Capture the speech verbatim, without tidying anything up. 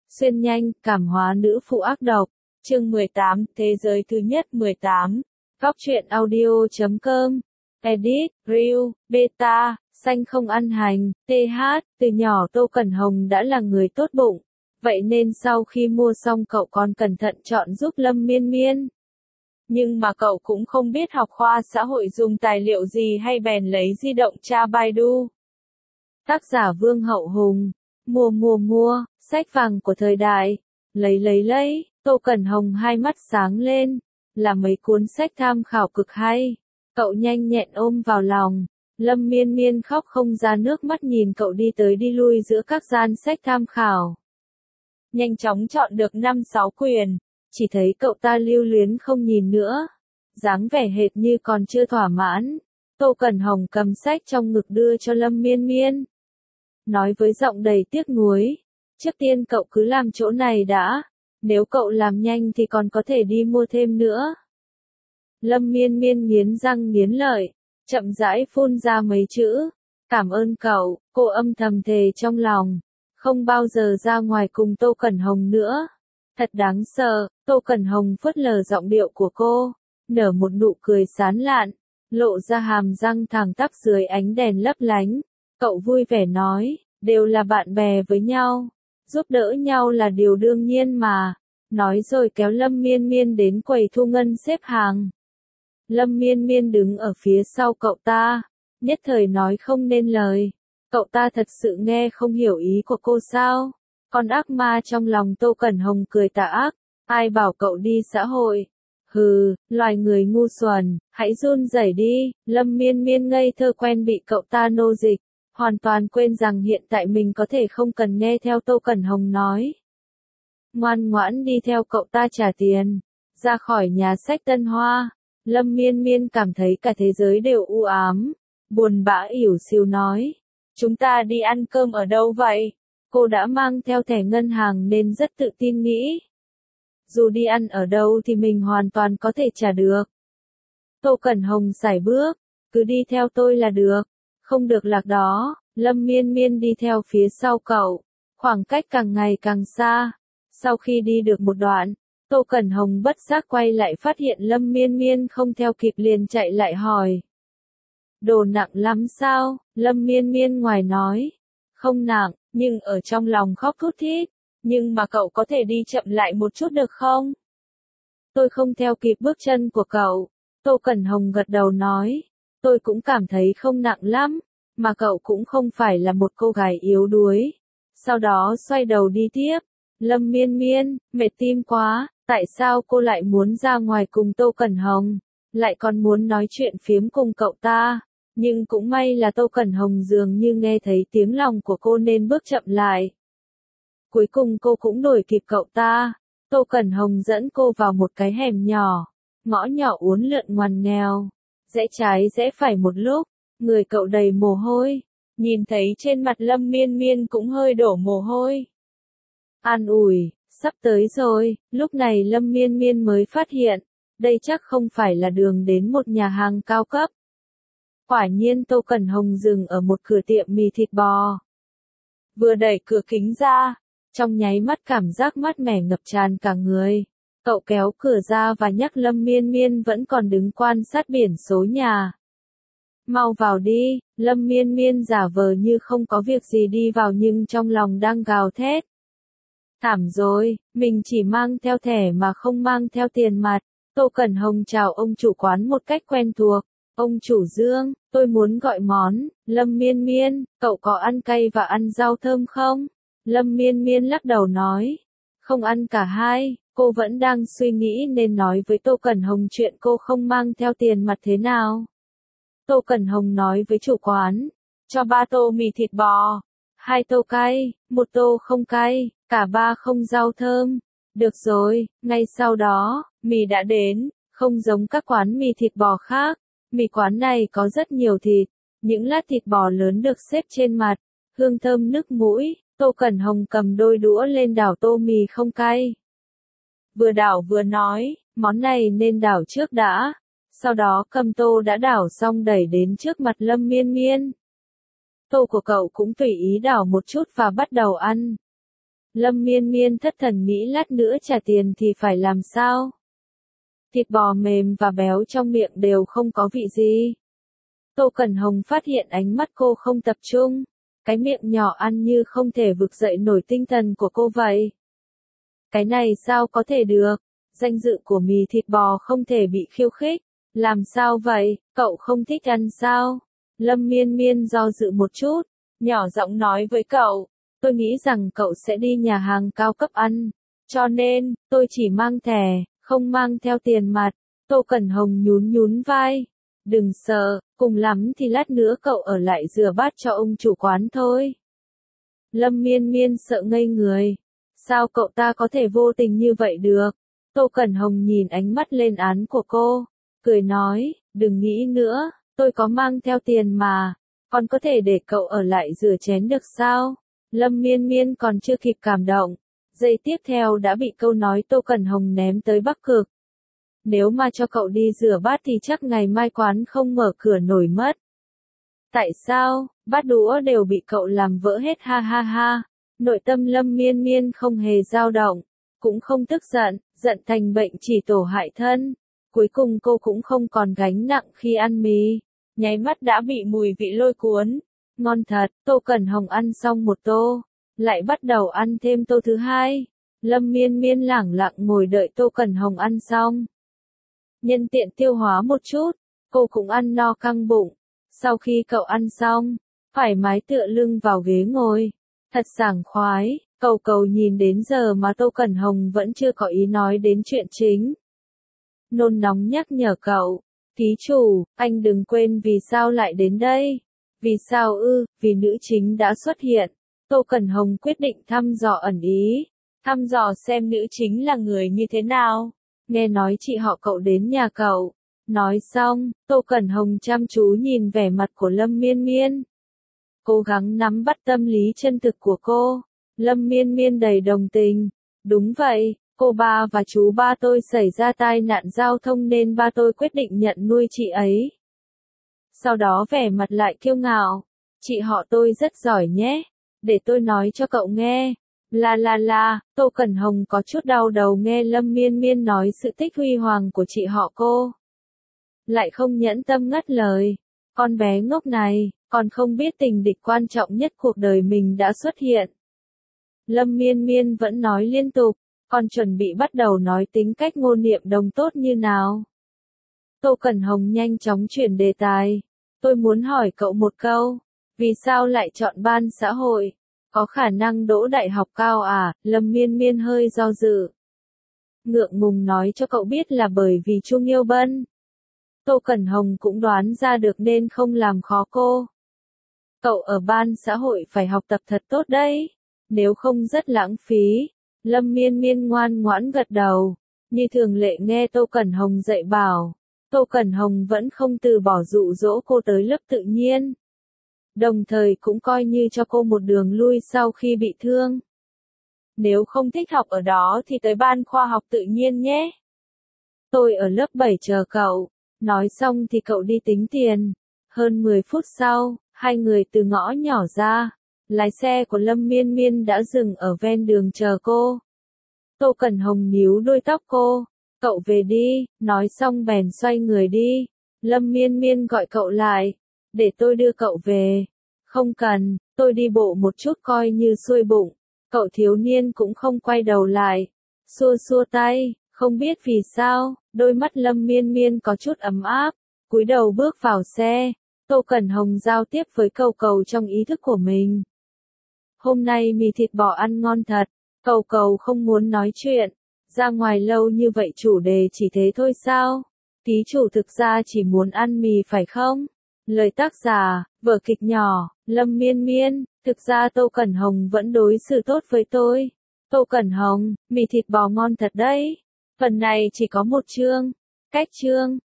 Xuyên nhanh, cảm hóa nữ phụ ác độc. Chương mười tám, Thế giới thứ nhất mười tám. Góc truyện audio chấm com. Edit, Reel, Beta, xanh không ăn hành, tê hát, từ nhỏ Tô Cẩn Hồng đã là người tốt bụng. Vậy nên sau khi mua xong cậu còn cẩn thận chọn giúp Lâm Miên Miên. Nhưng mà cậu cũng không biết học khoa xã hội dùng tài liệu gì hay bèn lấy di động tra Baidu. Tác giả Vương Hậu Hùng. Mua mua mua, sách vàng của thời đại. Lấy lấy lấy, Tô Cẩn Hồng hai mắt sáng lên. Là mấy cuốn sách tham khảo cực hay. Cậu nhanh nhẹn ôm vào lòng. Lâm Miên Miên khóc không ra nước mắt nhìn cậu đi tới đi lui giữa các gian sách tham khảo. Nhanh chóng chọn được năm sáu quyển. Chỉ thấy cậu ta lưu luyến không nhìn nữa. Dáng vẻ hệt như còn chưa thỏa mãn. Tô Cẩn Hồng cầm sách trong ngực đưa cho Lâm Miên Miên. Nói với giọng đầy tiếc nuối. Trước tiên cậu cứ làm chỗ này đã. Nếu cậu làm nhanh thì còn có thể đi mua thêm nữa. Lâm Miên Miên nghiến răng nghiến lợi. Chậm rãi phun ra mấy chữ. Cảm ơn cậu, cô âm thầm thề trong lòng. Không bao giờ ra ngoài cùng Tô Cẩn Hồng nữa. Thật đáng sợ, Tô Cẩn Hồng phớt lờ giọng điệu của cô. Nở một nụ cười sán lạn. Lộ ra hàm răng thẳng tắp dưới ánh đèn lấp lánh. Cậu vui vẻ nói, đều là bạn bè với nhau. Giúp đỡ nhau là điều đương nhiên mà. Nói rồi kéo Lâm Miên Miên đến quầy thu ngân xếp hàng. Lâm Miên Miên đứng ở phía sau cậu ta. Nhất thời nói không nên lời. Cậu ta thật sự nghe không hiểu ý của cô sao? Con ác ma trong lòng Tô Cẩn Hồng cười tà ác. Ai bảo cậu đi xã hội? Hừ, loài người ngu xuẩn, hãy run rẩy đi. Lâm Miên Miên ngây thơ quen bị cậu ta nô dịch. Hoàn toàn quên rằng hiện tại mình có thể không cần nghe theo Tô Cẩn Hồng nói. Ngoan ngoãn đi theo cậu ta trả tiền. Ra khỏi nhà sách Tân Hoa. Lâm Miên Miên cảm thấy cả thế giới đều u ám. Buồn bã ỉu xìu nói. Chúng ta đi ăn cơm ở đâu vậy? Cô đã mang theo thẻ ngân hàng nên rất tự tin nghĩ. Dù đi ăn ở đâu thì mình hoàn toàn có thể trả được. Tô Cẩn Hồng sải bước. Cứ đi theo tôi là được. Không được lạc đó. Lâm Miên Miên đi theo phía sau cậu. Khoảng cách càng ngày càng xa. Sau khi đi được một đoạn, Tô Cẩn Hồng bất giác quay lại phát hiện Lâm Miên Miên không theo kịp liền chạy lại hỏi. Đồ nặng lắm sao? Lâm Miên Miên ngoài nói. Không nặng, nhưng ở trong lòng khóc thút thít. Nhưng mà cậu có thể đi chậm lại một chút được không? Tôi không theo kịp bước chân của cậu. Tô Cẩn Hồng gật đầu nói. Tôi cũng cảm thấy không nặng lắm. Mà cậu cũng không phải là một cô gái yếu đuối. Sau đó xoay đầu đi tiếp. Lâm Miên Miên, mệt tim quá. Tại sao cô lại muốn ra ngoài cùng Tô Cẩn Hồng? Lại còn muốn nói chuyện phiếm cùng cậu ta. Nhưng cũng may là Tô Cẩn Hồng dường như nghe thấy tiếng lòng của cô nên bước chậm lại. Cuối cùng cô cũng đuổi kịp cậu ta. Tô Cẩn Hồng dẫn cô vào một cái hẻm nhỏ. Ngõ nhỏ uốn lượn ngoằn nghèo. Rẽ trái rẽ phải một lúc. Người cậu đầy mồ hôi. Nhìn thấy trên mặt Lâm Miên Miên cũng hơi đổ mồ hôi. An ủi, sắp tới rồi. Lúc này Lâm Miên Miên mới phát hiện. Đây chắc không phải là đường đến một nhà hàng cao cấp. Quả nhiên Tô Cẩn Hồng dừng ở một cửa tiệm mì thịt bò. Vừa đẩy cửa kính ra. Trong nháy mắt cảm giác mát mẻ ngập tràn cả người. Cậu kéo cửa ra và nhắc Lâm Miên Miên vẫn còn đứng quan sát biển số nhà. Mau vào đi. Lâm Miên Miên giả vờ như không có việc gì đi vào nhưng trong lòng đang gào thét. Thảm rồi, mình chỉ mang theo thẻ mà không mang theo tiền mặt. Tô Cẩn Hồng chào ông chủ quán một cách quen thuộc. Ông chủ Dương, tôi muốn gọi món. Lâm Miên Miên, cậu có ăn cay và ăn rau thơm không? Lâm Miên Miên lắc đầu nói. Không ăn cả hai. Cô vẫn đang suy nghĩ nên nói với Tô Cẩn Hồng chuyện cô không mang theo tiền mặt thế nào. Tô Cẩn Hồng nói với chủ quán. Cho ba tô mì thịt bò. Hai tô cay, một tô không cay, cả ba không rau thơm. Được rồi, ngay sau đó, mì đã đến. Không giống các quán mì thịt bò khác. Mì quán này có rất nhiều thịt. Những lát thịt bò lớn được xếp trên mặt. Hương thơm nức mũi. Tô Cẩn Hồng cầm đôi đũa lên đảo tô mì không cay. Vừa đảo vừa nói, món này nên đảo trước đã. Sau đó cầm tô đã đảo xong đẩy đến trước mặt Lâm Miên Miên. Tô của cậu cũng tùy ý đảo một chút và bắt đầu ăn. Lâm Miên Miên thất thần nghĩ lát nữa trả tiền thì phải làm sao? Thịt bò mềm và béo trong miệng đều không có vị gì. Tô Cẩn Hồng phát hiện ánh mắt cô không tập trung. Cái miệng nhỏ ăn như không thể vực dậy nổi tinh thần của cô vậy. Cái này sao có thể được? Danh dự của mì thịt bò không thể bị khiêu khích. Làm sao vậy? Cậu không thích ăn sao? Lâm Miên Miên do dự một chút, nhỏ giọng nói với cậu. Tôi nghĩ rằng cậu sẽ đi nhà hàng cao cấp ăn. Cho nên, tôi chỉ mang thẻ, không mang theo tiền mặt. Tô Cẩn Hồng nhún nhún vai. Đừng sợ, cùng lắm thì lát nữa cậu ở lại rửa bát cho ông chủ quán thôi. Lâm Miên Miên sợ ngây người. Sao cậu ta có thể vô tình như vậy được? Tô Cẩn Hồng nhìn ánh mắt lên án của cô, cười nói, đừng nghĩ nữa, tôi có mang theo tiền mà, còn có thể để cậu ở lại rửa chén được sao? Lâm Miên Miên còn chưa kịp cảm động, giây tiếp theo đã bị câu nói Tô Cẩn Hồng ném tới Bắc Cực. Nếu mà cho cậu đi rửa bát thì chắc ngày mai quán không mở cửa nổi mất. Tại sao? Bát đũa đều bị cậu làm vỡ hết ha ha ha. Nội tâm Lâm Miên Miên không hề dao động, cũng không tức giận, giận thành bệnh chỉ tổ hại thân. Cuối cùng cô cũng không còn gánh nặng khi ăn mì, nháy mắt đã bị mùi vị lôi cuốn. Ngon thật, Tô Cẩn Hồng ăn xong một tô, lại bắt đầu ăn thêm tô thứ hai. Lâm Miên Miên lẳng lặng ngồi đợi Tô Cẩn Hồng ăn xong. Nhân tiện tiêu hóa một chút, cô cũng ăn no căng bụng. Sau khi cậu ăn xong, thoải mái tựa lưng vào ghế ngồi. Thật sảng khoái, cầu cầu nhìn đến giờ mà Tô Cẩn Hồng vẫn chưa có ý nói đến chuyện chính. Nôn nóng nhắc nhở cậu, ký chủ, anh đừng quên vì sao lại đến đây. Vì sao ư, vì nữ chính đã xuất hiện. Tô Cẩn Hồng quyết định thăm dò ẩn ý, thăm dò xem nữ chính là người như thế nào. Nghe nói chị họ cậu đến nhà cậu. Nói xong, Tô Cẩn Hồng chăm chú nhìn vẻ mặt của Lâm Miên Miên. Cố gắng nắm bắt tâm lý chân thực của cô. Lâm Miên Miên đầy đồng tình. Đúng vậy, cô ba và chú ba tôi xảy ra tai nạn giao thông nên ba tôi quyết định nhận nuôi chị ấy. Sau đó vẻ mặt lại kiêu ngạo. Chị họ tôi rất giỏi nhé. Để tôi nói cho cậu nghe. La la la, Tô Cẩn Hồng có chút đau đầu nghe Lâm Miên Miên nói sự tích huy hoàng của chị họ cô. Lại không nhẫn tâm ngắt lời. Con bé ngốc này, còn không biết tình địch quan trọng nhất cuộc đời mình đã xuất hiện. Lâm Miên Miên vẫn nói liên tục, còn chuẩn bị bắt đầu nói tính cách Ngô Niệm Đồng tốt như nào. Tô Cẩn Hồng nhanh chóng chuyển đề tài. Tôi muốn hỏi cậu một câu, vì sao lại chọn ban xã hội? Có khả năng đỗ đại học cao à? Lâm Miên Miên hơi do dự. Ngượng ngùng nói cho cậu biết là bởi vì Trung Yêu Bân. Tô Cẩn Hồng cũng đoán ra được nên không làm khó cô. Cậu ở ban xã hội phải học tập thật tốt đấy, nếu không rất lãng phí. Lâm Miên Miên ngoan ngoãn gật đầu, như thường lệ nghe Tô Cẩn Hồng dạy bảo. Tô Cẩn Hồng vẫn không từ bỏ dụ dỗ cô tới lớp tự nhiên. Đồng thời cũng coi như cho cô một đường lui sau khi bị thương. Nếu không thích học ở đó thì tới ban khoa học tự nhiên nhé. Tôi ở lớp bảy chờ cậu. Nói xong thì cậu đi tính tiền. Hơn mười phút sau, hai người từ ngõ nhỏ ra. Lái xe của Lâm Miên Miên đã dừng ở ven đường chờ cô. Tô Cẩn Hồng níu đuôi tóc cô. Cậu về đi, nói xong bèn xoay người đi. Lâm Miên Miên gọi cậu lại. Để tôi đưa cậu về. Không cần, tôi đi bộ một chút coi như xuôi bụng. Cậu thiếu niên cũng không quay đầu lại. Xua xua tay, không biết vì sao, đôi mắt Lâm Miên Miên có chút ấm áp. Cúi đầu bước vào xe. Tô Cẩn Hồng giao tiếp với cầu cầu trong ý thức của mình. Hôm nay mì thịt bò ăn ngon thật. Cầu cầu không muốn nói chuyện. Ra ngoài lâu như vậy chủ đề chỉ thế thôi sao? Ký chủ thực ra chỉ muốn ăn mì phải không? Lời tác giả, vở kịch nhỏ, Lâm Miên Miên, thực ra Tô Cẩn Hồng vẫn đối xử tốt với tôi. Tô Cẩn Hồng, mì thịt bò ngon thật đấy. Phần này chỉ có một chương. Cách chương.